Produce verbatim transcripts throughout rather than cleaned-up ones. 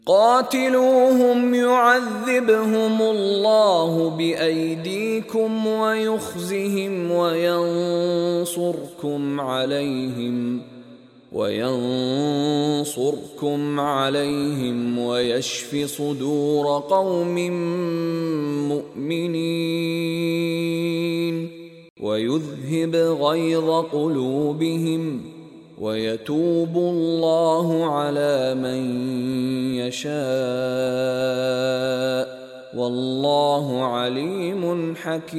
قاتلوهم يعذبهم الله بأيديكم ويخزهم وينصركم عليهم وينصركم عليهم ويشف صدور قوم مؤمنين ويذهب غيظ قلوبهم ويتوب الله على من يشاء والله عليم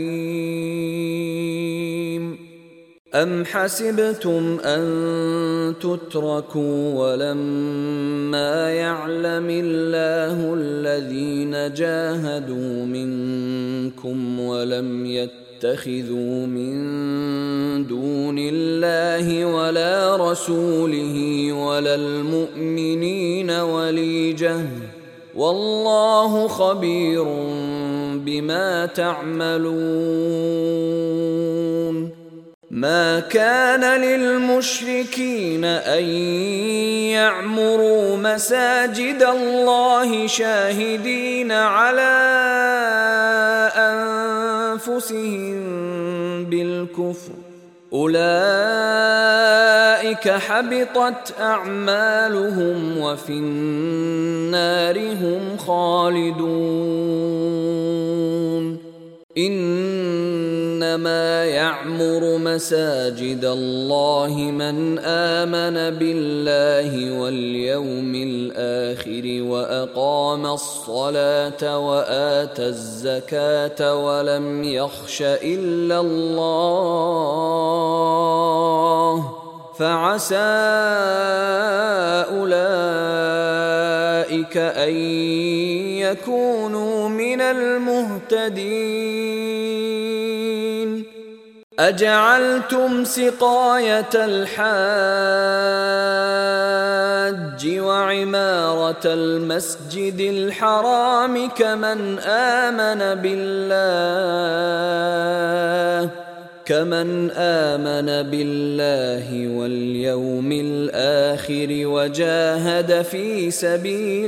حكيم. أم حسبتم أن تتركوا ولما يعلم الله الذين جاهدوا منكم ولم يتخذوا من دون الله ولا رسوله ولا المؤمنين وليجة والله خبير بما تعملون. ما كان للمشركين أن يعمروا مساجد الله شاهدين على أنفسهم بالكفر أولئك حبطت أعمالهم وفي النار هم خالدون. إنما يعمر مساجد الله من آمن بالله واليوم الآخر وأقام الصلاة وآتى الزكاة ولم يخش إلا الله فعسى أولئك أن يكونوا من المهتدين. أجعلتم سقاية الحاج وعمارة المسجد الحرام كمن آمن بالله كمن آمن بالله واليوم الآخر وجاهد في سبيل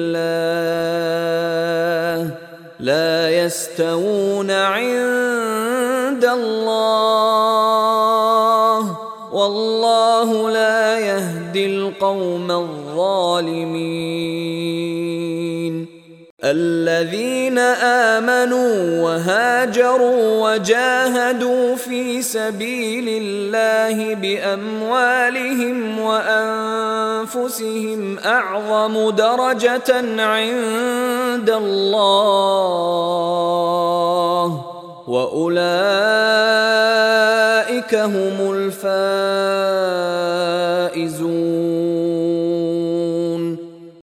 الله لا يستوون عند الله والله لا يهدي القوم الظالمين. الذين آمنوا وهاجروا وجاهدوا في سبيل الله بأموالهم وأنفسهم أعظم درجة عند الله وأولئك هم الفائزون.